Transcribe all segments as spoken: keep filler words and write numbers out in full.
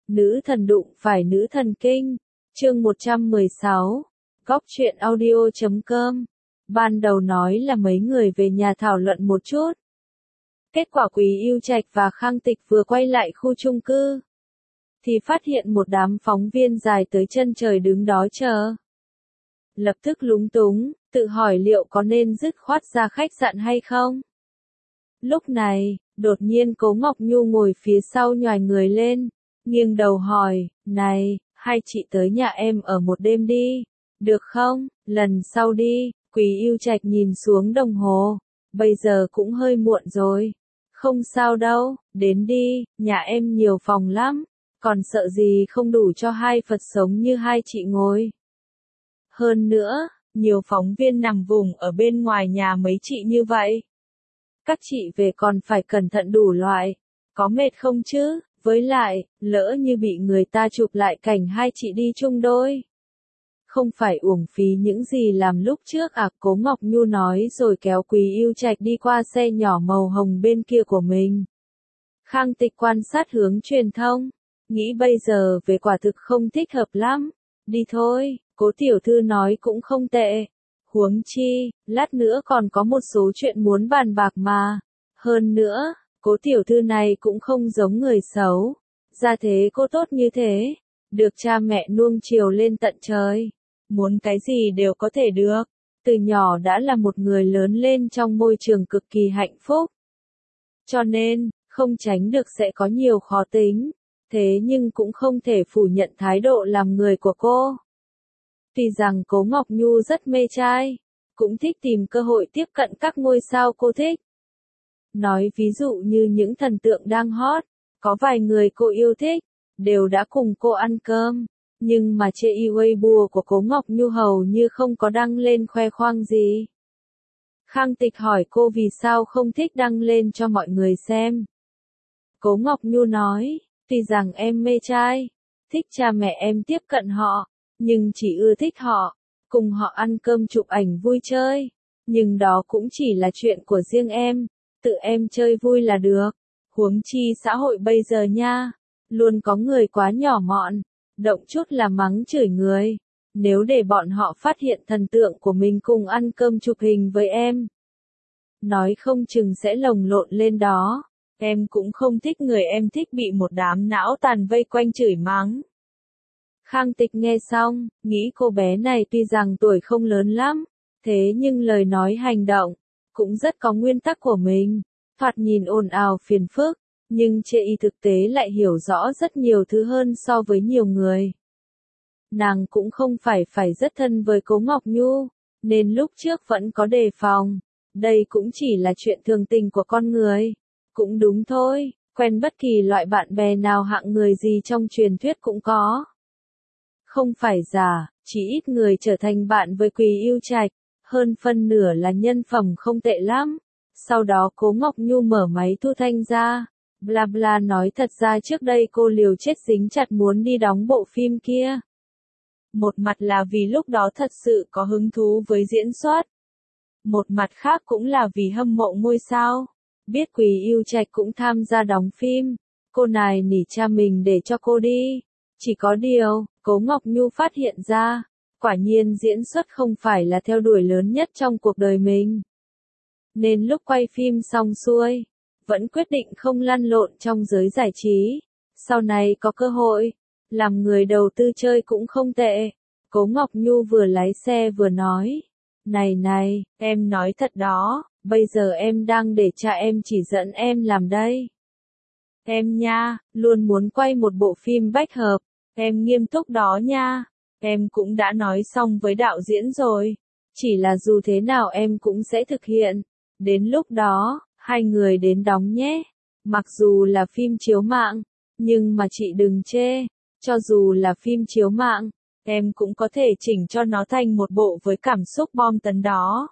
Nữ thần đụng phải nữ thần kinh. Chương một trăm mười sáu. Góc truyện audio chấm com. Ban đầu nói là mấy người về nhà thảo luận một chút. Kết quả Quý Yêu Trạch và Khang Tịch vừa quay lại khu chung cư, thì phát hiện một đám phóng viên dài tới chân trời đứng đó chờ. Lập tức lúng túng, tự hỏi liệu có nên dứt khoát ra khách sạn hay không. Lúc này, đột nhiên Cố Ngọc Nhu ngồi phía sau nhoài người lên, nghiêng đầu hỏi, này, hai chị tới nhà em ở một đêm đi, được không, lần sau đi. Quý Yêu Trạch nhìn xuống đồng hồ, bây giờ cũng hơi muộn rồi. Không sao đâu, đến đi, nhà em nhiều phòng lắm, còn sợ gì không đủ cho hai Phật sống như hai chị ngồi. Hơn nữa, nhiều phóng viên nằm vùng ở bên ngoài nhà mấy chị như vậy. Các chị về còn phải cẩn thận đủ loại, có mệt không chứ, với lại, lỡ như bị người ta chụp lại cảnh hai chị đi chung đôi. Không phải uổng phí những gì làm lúc trước à, Cố Ngọc Nhu nói rồi kéo Quý Yêu Trạch đi qua xe nhỏ màu hồng bên kia của mình. Khang Tịch quan sát hướng truyền thông, nghĩ bây giờ về quả thực không thích hợp lắm. Đi thôi, Cố tiểu thư nói cũng không tệ. Huống chi, lát nữa còn có một số chuyện muốn bàn bạc mà. Hơn nữa, Cố tiểu thư này cũng không giống người xấu. Ra thế cô tốt như thế, được cha mẹ nuông chiều lên tận trời. Muốn cái gì đều có thể được. Từ nhỏ đã là một người lớn lên trong môi trường cực kỳ hạnh phúc. Cho nên, không tránh được sẽ có nhiều khó tính. Thế nhưng cũng không thể phủ nhận thái độ làm người của cô. Tuy rằng Cố Ngọc Nhu rất mê trai, cũng thích tìm cơ hội tiếp cận các ngôi sao cô thích. Nói ví dụ như những thần tượng đang hot, có vài người cô yêu thích, đều đã cùng cô ăn cơm. Nhưng mà chê y Weibo của Cố Ngọc Nhu hầu như không có đăng lên khoe khoang gì. Khang Tịch hỏi cô vì sao không thích đăng lên cho mọi người xem. Cố Ngọc Nhu nói, tuy rằng em mê trai, thích cha mẹ em tiếp cận họ, nhưng chỉ ưa thích họ, cùng họ ăn cơm chụp ảnh vui chơi. Nhưng đó cũng chỉ là chuyện của riêng em, tự em chơi vui là được. Huống chi xã hội bây giờ nha, luôn có người quá nhỏ mọn, động chút là mắng chửi người. Nếu để bọn họ phát hiện thần tượng của mình cùng ăn cơm chụp hình với em, nói không chừng sẽ lồng lộn lên đó. Em cũng không thích người em thích bị một đám não tàn vây quanh chửi mắng. Khang Tịch nghe xong, nghĩ cô bé này tuy rằng tuổi không lớn lắm, thế nhưng lời nói hành động, cũng rất có nguyên tắc của mình. Thoạt nhìn ồn ào phiền phức, nhưng chê y thực tế lại hiểu rõ rất nhiều thứ hơn so với nhiều người. Nàng cũng không phải phải rất thân với Cố Ngọc Nhu, nên lúc trước vẫn có đề phòng. Đây cũng chỉ là chuyện thường tình của con người. Cũng đúng thôi, quen bất kỳ loại bạn bè nào hạng người gì trong truyền thuyết cũng có. Không phải giả, chỉ ít người trở thành bạn với Quý Yêu Trạch, hơn phân nửa là nhân phẩm không tệ lắm. Sau đó Cố Ngọc Nhu mở máy thu thanh ra, bla bla nói thật ra trước đây cô liều chết dính chặt muốn đi đóng bộ phim kia. Một mặt là vì lúc đó thật sự có hứng thú với diễn xuất. Một mặt khác cũng là vì hâm mộ ngôi sao. Biết Quý Yêu Trạch cũng tham gia đóng phim, cô này nỉ cha mình để cho cô đi. Chỉ có điều, Cố Ngọc Nhu phát hiện ra, quả nhiên diễn xuất không phải là theo đuổi lớn nhất trong cuộc đời mình. Nên lúc quay phim xong xuôi, vẫn quyết định không lăn lộn trong giới giải trí. Sau này có cơ hội, làm người đầu tư chơi cũng không tệ. Cố Ngọc Nhu vừa lái xe vừa nói, này này, em nói thật đó, bây giờ em đang để cha em chỉ dẫn em làm đây. Em nha, luôn muốn quay một bộ phim bách hợp, em nghiêm túc đó nha. Em cũng đã nói xong với đạo diễn rồi, chỉ là dù thế nào em cũng sẽ thực hiện. Đến lúc đó, hai người đến đóng nhé. Mặc dù là phim chiếu mạng, nhưng mà chị đừng chê, cho dù là phim chiếu mạng, em cũng có thể chỉnh cho nó thành một bộ với cảm xúc bom tấn đó.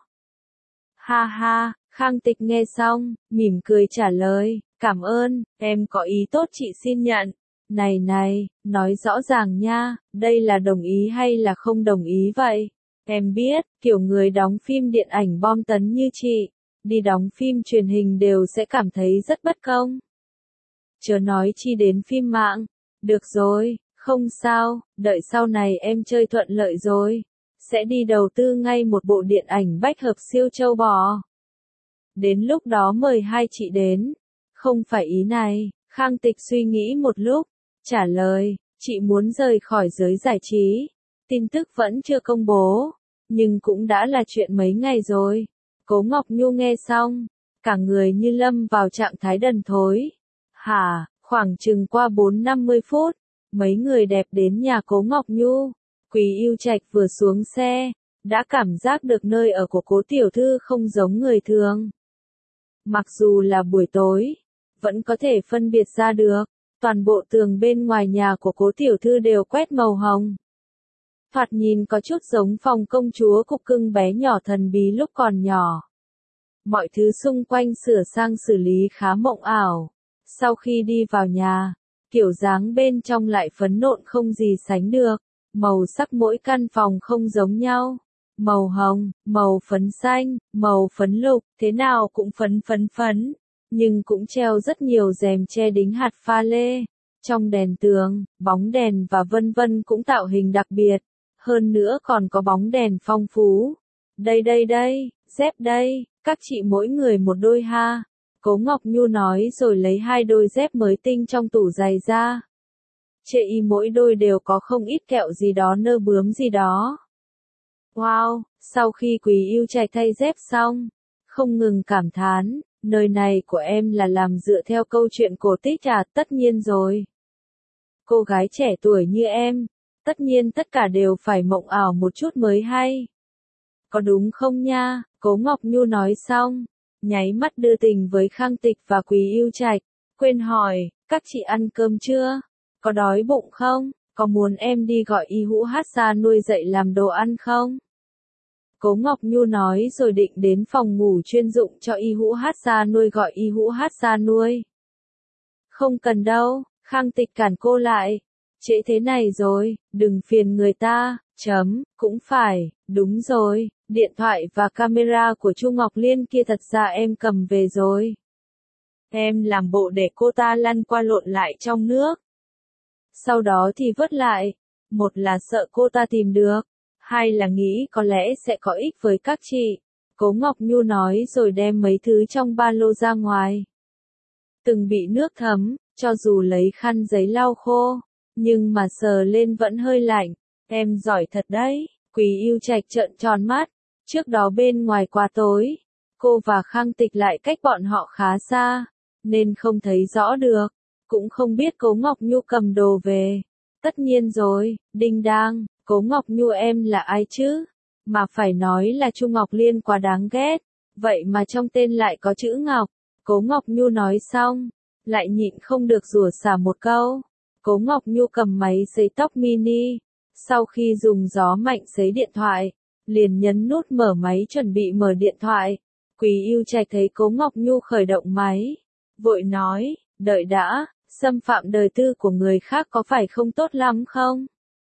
Ha ha, Khang Tịch nghe xong, mỉm cười trả lời, cảm ơn, em có ý tốt chị xin nhận. Này này, nói rõ ràng nha, đây là đồng ý hay là không đồng ý vậy? Em biết, kiểu người đóng phim điện ảnh bom tấn như chị, đi đóng phim truyền hình đều sẽ cảm thấy rất bất công. Chớ nói chi đến phim mạng, Được rồi, không sao, đợi sau này em chơi thuận lợi rồi. Sẽ đi đầu tư ngay một bộ điện ảnh bách hợp siêu châu bò. Đến lúc đó mời hai chị đến. Không phải ý này, Khang Tịch suy nghĩ một lúc, trả lời, chị muốn rời khỏi giới giải trí. Tin tức vẫn chưa công bố, nhưng cũng đã là chuyện mấy ngày rồi. Cố Ngọc Nhu nghe xong, cả người như lâm vào trạng thái đần thối. Hả, khoảng chừng qua bốn năm mươi phút, mấy người đẹp đến nhà Cố Ngọc Nhu. Quý Yêu Trạch vừa xuống xe, đã cảm giác được nơi ở của Cố tiểu thư không giống người thường. Mặc dù là buổi tối, vẫn có thể phân biệt ra được, toàn bộ tường bên ngoài nhà của Cố tiểu thư đều quét màu hồng. Thoạt nhìn có chút giống phòng công chúa cục cưng bé nhỏ thần bí lúc còn nhỏ. Mọi thứ xung quanh sửa sang xử lý khá mộng ảo. Sau khi đi vào nhà, kiểu dáng bên trong lại phấn nộn không gì sánh được. Màu sắc mỗi căn phòng không giống nhau. Màu hồng, màu phấn xanh, màu phấn lục, thế nào cũng phấn phấn phấn. Nhưng cũng treo rất nhiều rèm che đính hạt pha lê. Trong đèn tường, bóng đèn và vân vân cũng tạo hình đặc biệt. Hơn nữa còn có bóng đèn phong phú. Đây đây đây, dép đây, các chị mỗi người một đôi ha. Cố Ngọc Nhu nói rồi lấy hai đôi dép mới tinh trong tủ giày ra. Chệ y mỗi đôi đều có không ít kẹo gì đó nơ bướm gì đó. Wow, sau khi Quý Yêu Trạch thay dép xong, không ngừng cảm thán, nơi này của em là làm dựa theo câu chuyện cổ tích à, tất nhiên rồi. Cô gái trẻ tuổi như em, tất nhiên tất cả đều phải mộng ảo một chút mới hay. Có đúng không nha? Cố Ngọc Nhu nói xong, nháy mắt đưa tình với Khang Tịch và Quý Yêu Trạch, quên hỏi, các chị ăn cơm chưa? Có đói bụng không? Có muốn em đi gọi Y Hũ Hát Sa nuôi dậy làm đồ ăn không? Cố Ngọc Nhu nói rồi định đến phòng ngủ chuyên dụng cho Y Hũ Hát Sa nuôi gọi Y Hũ Hát Sa nuôi. Không cần đâu, Khang Tịch cản cô lại. Trễ thế này rồi, đừng phiền người ta, chấm, cũng phải, đúng rồi, điện thoại và camera của Chu Ngọc Liên kia thật ra em cầm về rồi. Em làm bộ để cô ta lăn qua lộn lại trong nước. Sau đó thì vớt lại, một là sợ cô ta tìm được, hai là nghĩ có lẽ sẽ có ích với các chị. Cố Ngọc Nhu nói rồi đem mấy thứ trong ba lô ra ngoài. Từng bị nước thấm, cho dù lấy khăn giấy lau khô, nhưng mà sờ lên vẫn hơi lạnh. Em giỏi thật đấy, Quý Yêu Trạch trợn tròn mắt. Trước đó bên ngoài quá tối, cô và Khang Tịch lại cách bọn họ khá xa, nên không thấy rõ được, cũng không biết Cố Ngọc Nhu cầm đồ về. Tất nhiên rồi, đinh đang, Cố Ngọc Nhu em là ai chứ? Mà phải nói là Chu Ngọc Liên quá đáng ghét, vậy mà trong tên lại có chữ Ngọc. Cố Ngọc Nhu nói xong, lại nhịn không được rủa xả một câu. Cố Ngọc Nhu cầm máy sấy tóc mini, sau khi dùng gió mạnh sấy điện thoại, liền nhấn nút mở máy chuẩn bị mở điện thoại. Quý Yêu Trạch thấy Cố Ngọc Nhu khởi động máy, vội nói, đợi đã, xâm phạm đời tư của người khác có phải không tốt lắm không?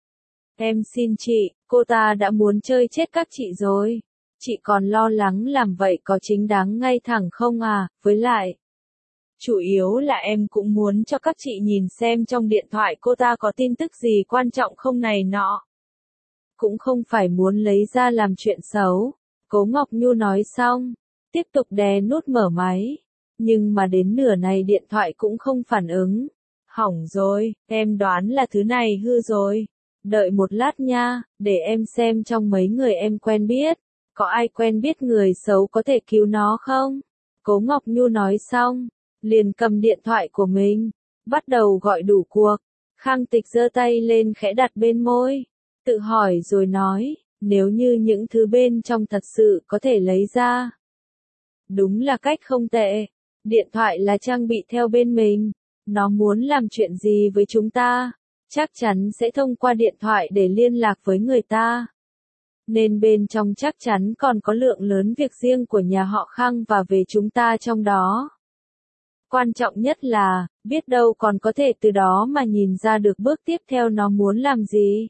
Em xin chị, cô ta đã muốn chơi chết các chị rồi. Chị còn lo lắng làm vậy có chính đáng ngay thẳng không à, với lại. Chủ yếu là em cũng muốn cho các chị nhìn xem trong điện thoại cô ta có tin tức gì quan trọng không này nọ. Cũng không phải muốn lấy ra làm chuyện xấu. Cố Ngọc Nhu nói xong, tiếp tục đè nút mở máy. Nhưng mà đến nửa này điện thoại cũng không phản ứng. Hỏng rồi, em đoán là thứ này hư rồi. Đợi một lát nha, để em xem trong mấy người em quen biết. Có ai quen biết người xấu có thể cứu nó không? Cố Ngọc Nhu nói xong, liền cầm điện thoại của mình, bắt đầu gọi đủ cuộc. Khang Tịch giơ tay lên khẽ đặt bên môi, tự hỏi rồi nói, nếu như những thứ bên trong thật sự có thể lấy ra. Đúng là cách không tệ, điện thoại là trang bị theo bên mình, nó muốn làm chuyện gì với chúng ta, chắc chắn sẽ thông qua điện thoại để liên lạc với người ta. Nên bên trong chắc chắn còn có lượng lớn việc riêng của nhà họ Khang và về chúng ta trong đó. Quan trọng nhất là, biết đâu còn có thể từ đó mà nhìn ra được bước tiếp theo nó muốn làm gì.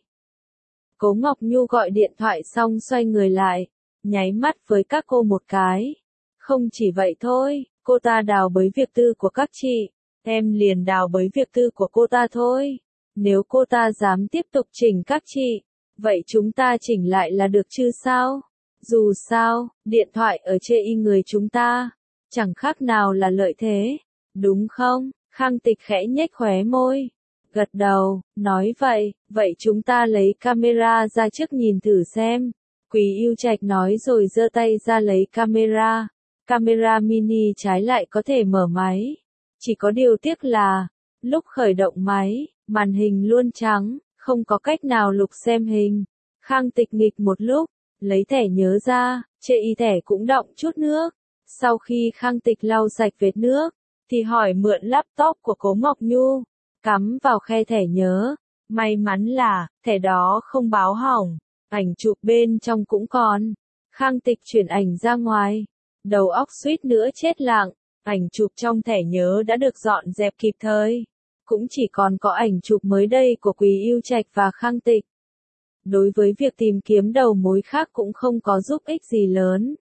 Cố Ngọc Nhu gọi điện thoại xong xoay người lại, nháy mắt với các cô một cái. Không chỉ vậy thôi, cô ta đào bới việc tư của các chị, em liền đào bới việc tư của cô ta thôi. Nếu cô ta dám tiếp tục chỉnh các chị, vậy chúng ta chỉnh lại là được chứ sao? Dù sao, điện thoại ở chê y người chúng ta, chẳng khác nào là lợi thế, đúng không? Khang Tịch khẽ nhếch khóe môi, gật đầu, nói vậy, vậy chúng ta lấy camera ra trước nhìn thử xem. Quý Yêu Trạch nói rồi giơ tay ra lấy camera. Camera mini trái lại có thể mở máy. Chỉ có điều tiếc là, lúc khởi động máy, màn hình luôn trắng, không có cách nào lục xem hình. Khang Tịch nghịch một lúc, lấy thẻ nhớ ra, chê y thẻ cũng đọng chút nước. Sau khi Khang Tịch lau sạch vệt nước, thì hỏi mượn laptop của Cố Ngọc Nhu, cắm vào khe thẻ nhớ. May mắn là, thẻ đó không báo hỏng, ảnh chụp bên trong cũng còn. Khang Tịch chuyển ảnh ra ngoài, đầu óc suýt nữa chết lặng, ảnh chụp trong thẻ nhớ đã được dọn dẹp kịp thời. Cũng chỉ còn có ảnh chụp mới đây của Quý Yêu Trạch và Khang Tịch. Đối với việc tìm kiếm đầu mối khác cũng không có giúp ích gì lớn.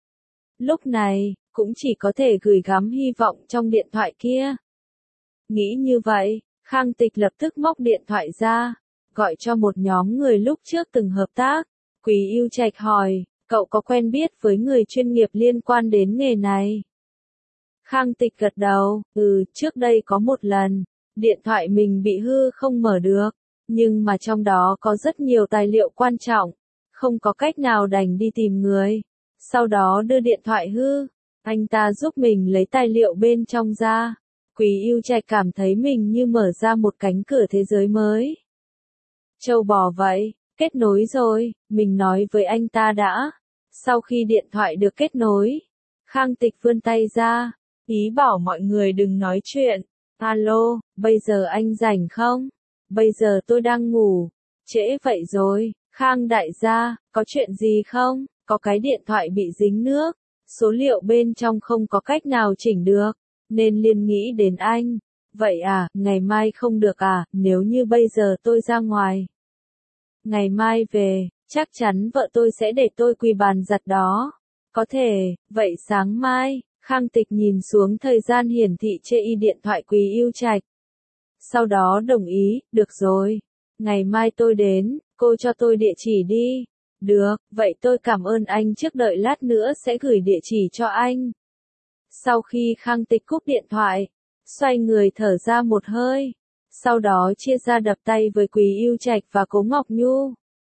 Lúc này, cũng chỉ có thể gửi gắm hy vọng trong điện thoại kia. Nghĩ như vậy, Khang Tịch lập tức móc điện thoại ra, gọi cho một nhóm người lúc trước từng hợp tác. Quý Yêu Trạch hỏi, cậu có quen biết với người chuyên nghiệp liên quan đến nghề này? Khang Tịch gật đầu, ừ, trước đây có một lần, điện thoại mình bị hư không mở được, nhưng mà trong đó có rất nhiều tài liệu quan trọng, không có cách nào đành đi tìm người. Sau đó đưa điện thoại hư, anh ta giúp mình lấy tài liệu bên trong ra. Quý Yêu Trạch cảm thấy mình như mở ra một cánh cửa thế giới mới. Châu bò vậy, kết nối rồi, mình nói với anh ta đã. Sau khi điện thoại được kết nối, Khang Tịch vươn tay ra, ý bảo mọi người đừng nói chuyện. Alo, bây giờ anh rảnh không? Bây giờ tôi đang ngủ. Trễ vậy rồi, Khang đại gia, có chuyện gì không? Có cái điện thoại bị dính nước, số liệu bên trong không có cách nào chỉnh được, nên liền nghĩ đến anh. Vậy à, ngày mai không được à, nếu như bây giờ tôi ra ngoài. Ngày mai về, chắc chắn vợ tôi sẽ để tôi quỳ bàn giặt đó. Có thể, vậy sáng mai, Khang Tịch nhìn xuống thời gian hiển thị trên y điện thoại Quý Yêu Trạch. Sau đó đồng ý, được rồi. Ngày mai tôi đến, cô cho tôi địa chỉ đi. Được, vậy tôi cảm ơn anh trước, đợi lát nữa sẽ gửi địa chỉ cho anh. Sau khi Khang Tịch cúp điện thoại, xoay người thở ra một hơi. Sau đó chia ra đập tay với Quý Yêu Trạch và Cố Ngọc Nhu.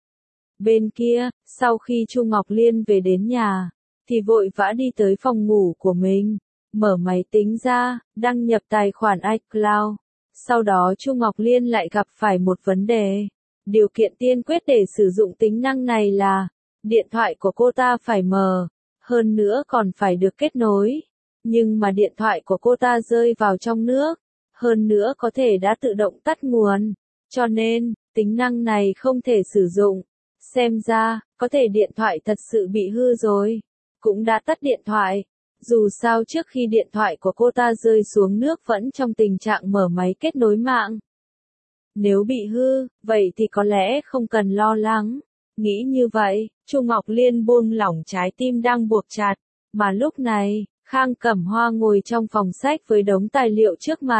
Bên kia, sau khi Chu Ngọc Liên về đến nhà, thì vội vã đi tới phòng ngủ của mình, mở máy tính ra, đăng nhập tài khoản iCloud. Sau đó Chu Ngọc Liên lại gặp phải một vấn đề. Điều kiện tiên quyết để sử dụng tính năng này là, điện thoại của cô ta phải mở, hơn nữa còn phải được kết nối. Nhưng mà điện thoại của cô ta rơi vào trong nước, hơn nữa có thể đã tự động tắt nguồn, cho nên, tính năng này không thể sử dụng. Xem ra, có thể điện thoại thật sự bị hư rồi. Cũng đã tắt điện thoại. Dù sao trước khi điện thoại của cô ta rơi xuống nước vẫn trong tình trạng mở máy kết nối mạng. Nếu bị hư, vậy thì có lẽ không cần lo lắng. Nghĩ như vậy, Chu Ngọc Liên buông lỏng trái tim đang buộc chặt. Mà lúc này, Khang Cẩm Hoa ngồi trong phòng sách với đống tài liệu trước mặt.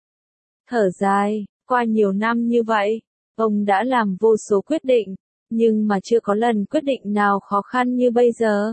Thở dài, qua nhiều năm như vậy, ông đã làm vô số quyết định, nhưng mà chưa có lần quyết định nào khó khăn như bây giờ.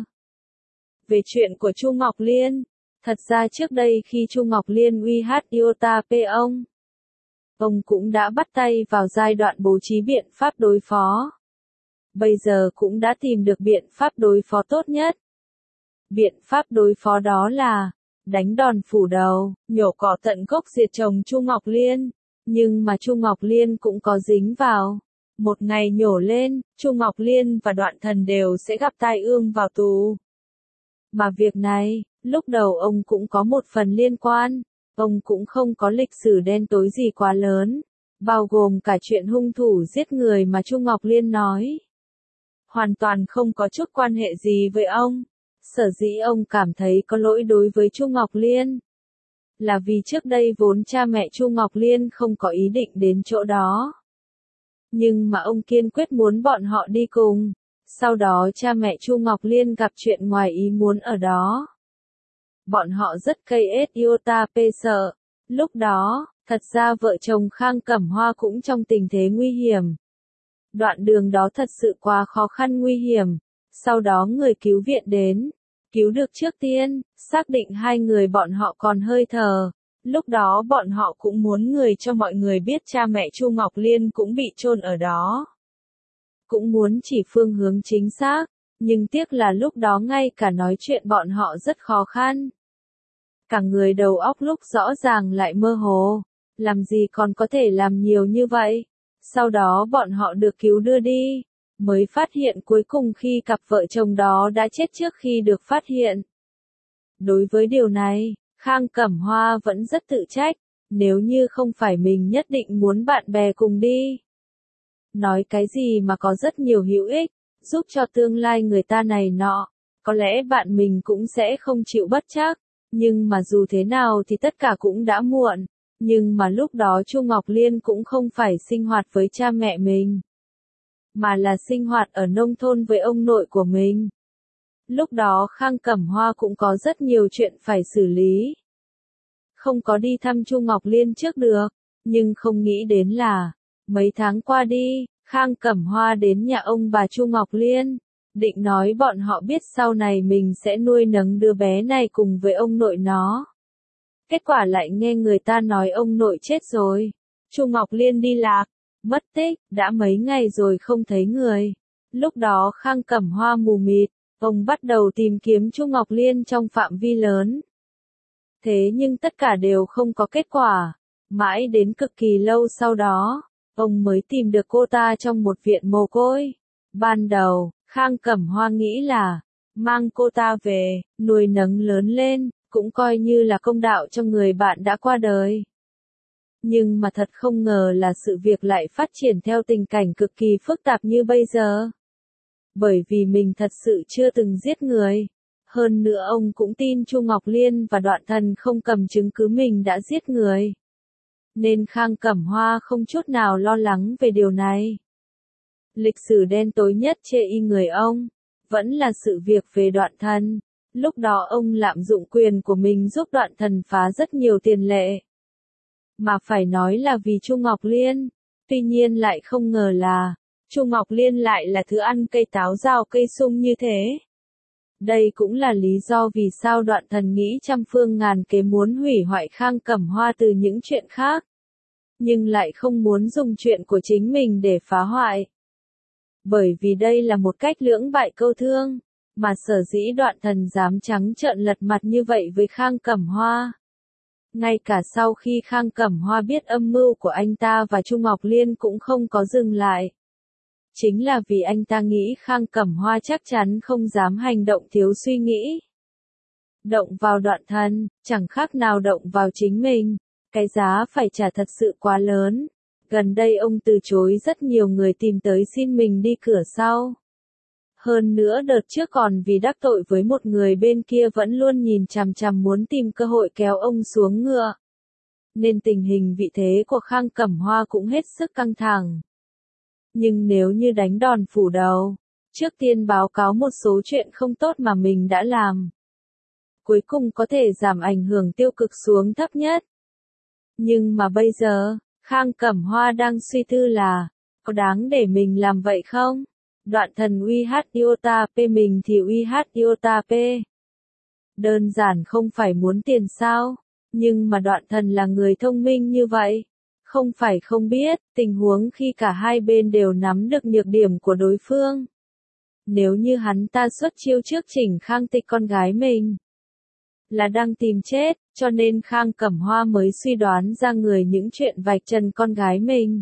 Về chuyện của Chu Ngọc Liên, thật ra trước đây khi Chu Ngọc Liên uy hát Iota P ông, ông cũng đã bắt tay vào giai đoạn bố trí biện pháp đối phó. Bây giờ cũng đã tìm được biện pháp đối phó tốt nhất. Biện pháp đối phó đó là đánh đòn phủ đầu, nhổ cỏ tận gốc diệt trồng Chu Ngọc Liên. Nhưng mà Chu Ngọc Liên cũng có dính vào. Một ngày nhổ lên, Chu Ngọc Liên và Đoạn Thần đều sẽ gặp tai ương vào tù. Mà việc này, lúc đầu ông cũng có một phần liên quan. Ông cũng không có lịch sử đen tối gì quá lớn, bao gồm cả chuyện hung thủ giết người mà Chu Ngọc Liên nói. Hoàn toàn không có chút quan hệ gì với ông. Sở dĩ ông cảm thấy có lỗi đối với Chu Ngọc Liên, là vì trước đây vốn cha mẹ Chu Ngọc Liên không có ý định đến chỗ đó. Nhưng mà ông kiên quyết muốn bọn họ đi cùng. Sau đó cha mẹ Chu Ngọc Liên gặp chuyện ngoài ý muốn ở đó. Bọn họ rất cây ết Iota P sợ. Lúc đó, Thật ra vợ chồng Khang Cẩm Hoa cũng trong tình thế nguy hiểm. Đoạn đường đó thật sự quá khó khăn nguy hiểm. Sau đó người cứu viện đến. Cứu được trước tiên, xác định hai người bọn họ còn hơi thở. Lúc đó bọn họ cũng muốn người cho mọi người biết cha mẹ Chu Ngọc Liên cũng bị chôn ở đó. Cũng muốn chỉ phương hướng chính xác, nhưng tiếc là lúc đó ngay cả nói chuyện bọn họ rất khó khăn. Cả người đầu óc lúc rõ ràng lại mơ hồ, làm gì còn có thể làm nhiều như vậy. Sau đó bọn họ được cứu đưa đi, mới phát hiện cuối cùng khi cặp vợ chồng đó đã chết trước khi được phát hiện. Đối với điều này, Khang Cẩm Hoa vẫn rất tự trách, nếu như không phải mình nhất định muốn bạn bè cùng đi. Nói cái gì mà có rất nhiều hữu ích, giúp cho tương lai người ta này nọ, có lẽ bạn mình cũng sẽ không chịu bất trắc, nhưng mà dù thế nào thì tất cả cũng đã muộn, nhưng mà lúc đó Chu Ngọc Liên cũng không phải sinh hoạt với cha mẹ mình, mà là sinh hoạt ở nông thôn với ông nội của mình. Lúc đó Khang Cẩm Hoa cũng có rất nhiều chuyện phải xử lý. Không có đi thăm Chu Ngọc Liên trước được, nhưng không nghĩ đến là, mấy tháng qua đi, Khang Cẩm Hoa đến nhà ông bà Chu Ngọc Liên, định nói bọn họ biết sau này mình sẽ nuôi nấng đứa bé này cùng với ông nội nó. Kết quả lại nghe người ta nói ông nội chết rồi, Chu Ngọc Liên đi lạc, mất tích, đã mấy ngày rồi không thấy người. Lúc đó Khang Cẩm Hoa mù mịt, ông bắt đầu tìm kiếm Chu Ngọc Liên trong phạm vi lớn. Thế nhưng tất cả đều không có kết quả, mãi đến cực kỳ lâu sau đó, ông mới tìm được cô ta trong một viện mồ côi. Ban đầu, Khang Cẩm Hoa nghĩ là, mang cô ta về, nuôi nấng lớn lên, cũng coi như là công đạo cho người bạn đã qua đời. Nhưng mà thật không ngờ là sự việc lại phát triển theo tình cảnh cực kỳ phức tạp như bây giờ. Bởi vì mình thật sự chưa từng giết người. Hơn nữa ông cũng tin Chu Ngọc Liên và Đoạn Thần không cầm chứng cứ mình đã giết người. Nên Khang Cẩm Hoa không chút nào lo lắng về điều này. Lịch sử đen tối nhất chê y người ông, vẫn là sự việc về Đoạn Thần. Lúc đó ông lạm dụng quyền của mình giúp Đoạn Thần phá rất nhiều tiền lệ. Mà phải nói là vì Chu Ngọc Liên. Tuy nhiên lại không ngờ là, Chu Ngọc Liên lại là thứ ăn cây táo rào cây sung như thế. Đây cũng là lý do vì sao Đoạn Thần nghĩ trăm phương ngàn kế muốn hủy hoại Khang Cẩm Hoa từ những chuyện khác. Nhưng lại không muốn dùng chuyện của chính mình để phá hoại. Bởi vì đây là một cách lưỡng bại câu thương, mà sở dĩ Đoạn Thần dám trắng trợn lật mặt như vậy với Khang Cẩm Hoa. Ngay cả sau khi Khang Cẩm Hoa biết âm mưu của anh ta và Chu Ngọc Liên cũng không có dừng lại. Chính là vì anh ta nghĩ Khang Cẩm Hoa chắc chắn không dám hành động thiếu suy nghĩ. Động vào Đoạn Thần, chẳng khác nào động vào chính mình. Cái giá phải trả thật sự quá lớn. Gần đây ông từ chối rất nhiều người tìm tới xin mình đi cửa sau. Hơn nữa đợt trước còn vì đắc tội với một người bên kia vẫn luôn nhìn chằm chằm muốn tìm cơ hội kéo ông xuống ngựa. Nên tình hình vị thế của Khang Cẩm Hoa cũng hết sức căng thẳng. Nhưng nếu như đánh đòn phủ đầu, trước tiên báo cáo một số chuyện không tốt mà mình đã làm, cuối cùng có thể giảm ảnh hưởng tiêu cực xuống thấp nhất. Nhưng mà bây giờ, Khang Cẩm Hoa đang suy tư là, có đáng để mình làm vậy không? Đoạn Thần uy hát iota p mình thì uy hát iota p. Đơn giản không phải muốn tiền sao? Nhưng mà Đoạn Thần là người thông minh như vậy. Không phải không biết, tình huống khi cả hai bên đều nắm được nhược điểm của đối phương. Nếu như hắn ta xuất chiêu trước Chỉnh Khang Tịch con gái mình, là đang tìm chết, cho nên Khang Cẩm Hoa mới suy đoán ra người những chuyện vạch trần con gái mình.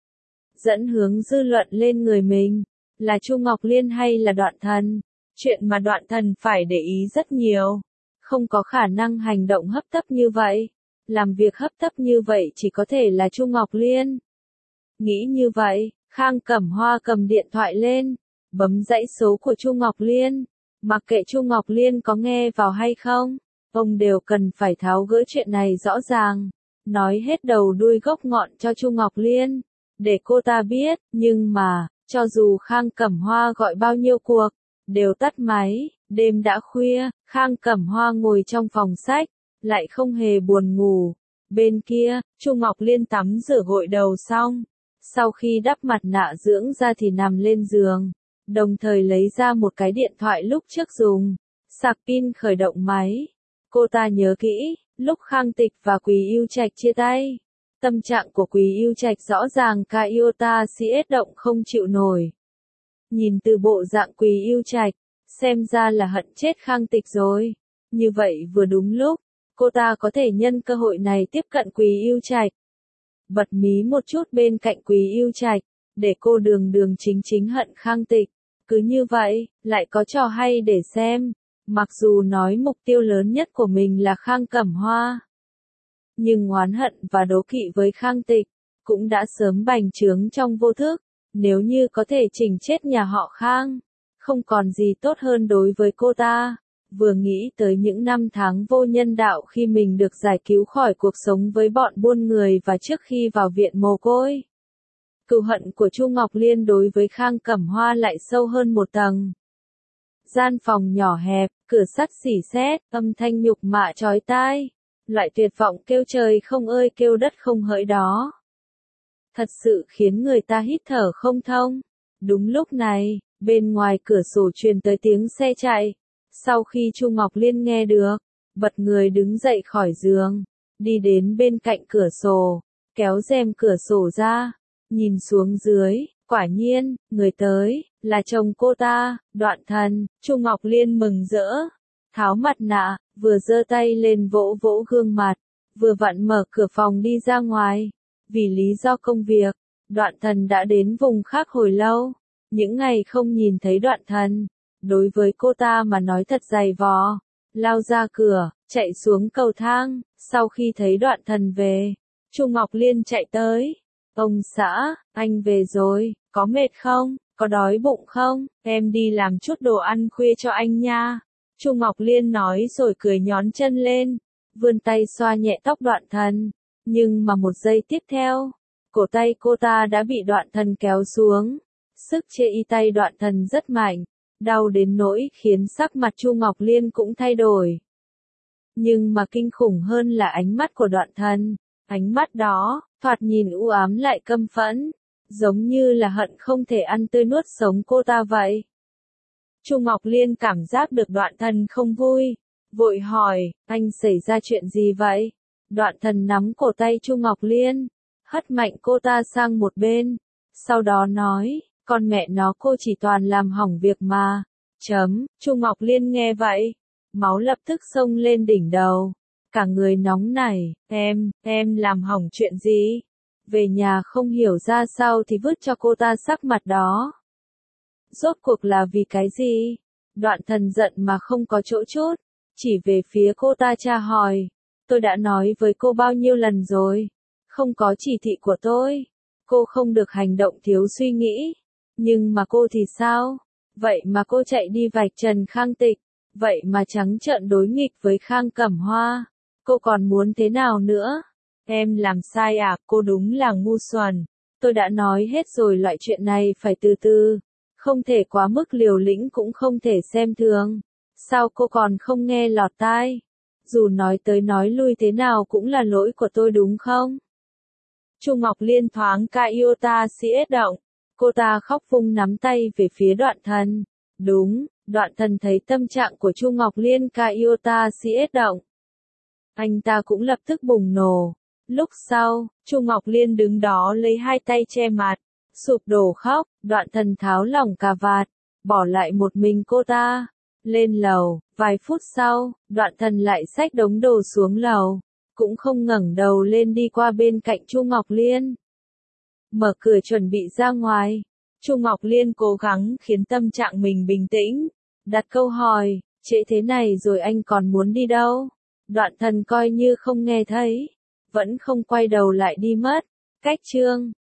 Dẫn hướng dư luận lên người mình, là Chu Ngọc Liên hay là Đoạn Thần, chuyện mà Đoạn Thần phải để ý rất nhiều. Không có khả năng hành động hấp tấp như vậy. Làm việc hấp tấp như vậy chỉ có thể là Chu Ngọc Liên. Nghĩ như vậy, Khang Cẩm Hoa cầm điện thoại lên, bấm dãy số của Chu Ngọc Liên. Mặc kệ Chu Ngọc Liên có nghe vào hay không, ông đều cần phải tháo gỡ chuyện này rõ ràng, nói hết đầu đuôi gốc ngọn cho Chu Ngọc Liên, để cô ta biết, nhưng mà, cho dù Khang Cẩm Hoa gọi bao nhiêu cuộc, đều tắt máy, đêm đã khuya, Khang Cẩm Hoa ngồi trong phòng sách, lại không hề buồn ngủ, Bên kia, Chu Ngọc Liên tắm rửa gội đầu xong. Sau khi đắp mặt nạ dưỡng da thì nằm lên giường. Đồng thời lấy ra một cái điện thoại lúc trước dùng. Sạc pin khởi động máy. Cô ta nhớ kỹ, lúc Khang Tịch và Quý Yêu Trạch chia tay. Tâm trạng của Quý Yêu Trạch rõ ràng ca iota siết động không chịu nổi. Nhìn từ bộ dạng Quý Yêu Trạch, xem ra là hận chết Khang Tịch rồi. Như vậy vừa đúng lúc, cô ta có thể nhân cơ hội này tiếp cận Quý Yêu Trạch. Bật mí một chút bên cạnh Quý Yêu Trạch, để cô đường đường chính chính hận Khang Tịch. Cứ như vậy, lại có trò hay để xem. Mặc dù nói mục tiêu lớn nhất của mình là Khang Cẩm Hoa, nhưng oán hận và đố kỵ với Khang Tịch cũng đã sớm bành trướng trong vô thức. Nếu như có thể chỉnh chết nhà họ Khang, không còn gì tốt hơn đối với cô ta. Vừa nghĩ tới những năm tháng vô nhân đạo khi mình được giải cứu khỏi cuộc sống với bọn buôn người và trước khi vào viện mồ côi, cừu hận của Chu Ngọc Liên đối với Khang Cẩm Hoa lại sâu hơn một tầng. Gian phòng nhỏ hẹp, cửa sắt xỉ sét, âm thanh nhục mạ chói tai, loại tuyệt vọng kêu trời không ơi kêu đất không hỡi đó. Thật sự khiến người ta hít thở không thông. Đúng lúc này, bên ngoài cửa sổ truyền tới tiếng xe chạy. Sau khi Chu Ngọc Liên nghe được, bật người đứng dậy khỏi giường, đi đến bên cạnh cửa sổ, kéo rèm cửa sổ ra, nhìn xuống dưới, quả nhiên, người tới, là chồng cô ta, Đoạn Thần. Chu Ngọc Liên mừng rỡ, tháo mặt nạ, vừa giơ tay lên vỗ vỗ gương mặt, vừa vặn mở cửa phòng đi ra ngoài. Vì lý do công việc, Đoạn Thần đã đến vùng khác hồi lâu. Những ngày không nhìn thấy Đoạn Thần, đối với cô ta mà nói thật dày vò. Lao ra cửa, chạy xuống cầu thang, sau khi thấy Đoạn Thần về, Chu Ngọc Liên chạy tới. Ông xã, anh về rồi, có mệt không, có đói bụng không, em đi làm chút đồ ăn khuya cho anh nha. Chu Ngọc Liên nói rồi cười nhón chân lên, vươn tay xoa nhẹ tóc Đoạn Thần. Nhưng mà một giây tiếp theo, cổ tay cô ta đã bị Đoạn Thần kéo xuống. Sức chê y tay Đoạn Thần rất mạnh, đau đến nỗi khiến sắc mặt Chu Ngọc Liên cũng thay đổi. Nhưng mà kinh khủng hơn là ánh mắt của Đoạn Thần. Ánh mắt đó, thoạt nhìn u ám lại căm phẫn, giống như là hận không thể ăn tươi nuốt sống cô ta vậy. Chu Ngọc Liên cảm giác được Đoạn Thần không vui, vội hỏi, anh xảy ra chuyện gì vậy? Đoạn Thần nắm cổ tay Chu Ngọc Liên, hất mạnh cô ta sang một bên, sau đó nói, con mẹ nó cô chỉ toàn làm hỏng việc mà. Chấm, Chu Ngọc Liên nghe vậy, máu lập tức xông lên đỉnh đầu, cả người nóng nảy, em, em làm hỏng chuyện gì? Về nhà không hiểu ra sao thì vứt cho cô ta sắc mặt đó. Rốt cuộc là vì cái gì? Đoạn Thần giận mà không có chỗ chốt, chỉ về phía cô ta tra hỏi. Tôi đã nói với cô bao nhiêu lần rồi, không có chỉ thị của tôi, cô không được hành động thiếu suy nghĩ. Nhưng mà cô thì sao? Vậy mà cô chạy đi vạch trần Khang Tịch, vậy mà trắng trợn đối nghịch với Khang Cẩm Hoa. Cô còn muốn thế nào nữa? Em làm sai à? Cô đúng là ngu xuẩn. Tôi đã nói hết rồi, loại chuyện này phải từ từ, không thể quá mức liều lĩnh cũng không thể xem thường. Sao cô còn không nghe lọt tai? Dù nói tới nói lui thế nào cũng là lỗi của tôi đúng không? Chu Ngọc Liên thoáng ca iota siết động. Cô ta khóc vung nắm tay về phía Đoạn Thần. Đúng, Đoạn Thần thấy tâm trạng của Chu Ngọc Liên ca iota siết động, anh ta cũng lập tức bùng nổ. Lúc sau, Chu Ngọc Liên đứng đó lấy hai tay che mặt, sụp đổ khóc. Đoạn Thần tháo lỏng cà vạt, bỏ lại một mình cô ta. Lên lầu, vài phút sau, Đoạn Thần lại xách đống đồ xuống lầu, cũng không ngẩng đầu lên đi qua bên cạnh Chu Ngọc Liên. Mở cửa chuẩn bị ra ngoài, Chu Ngọc Liên cố gắng khiến tâm trạng mình bình tĩnh, đặt câu hỏi, trễ thế này rồi anh còn muốn đi đâu? Đoạn Thần coi như không nghe thấy, vẫn không quay đầu lại đi mất. Cách chương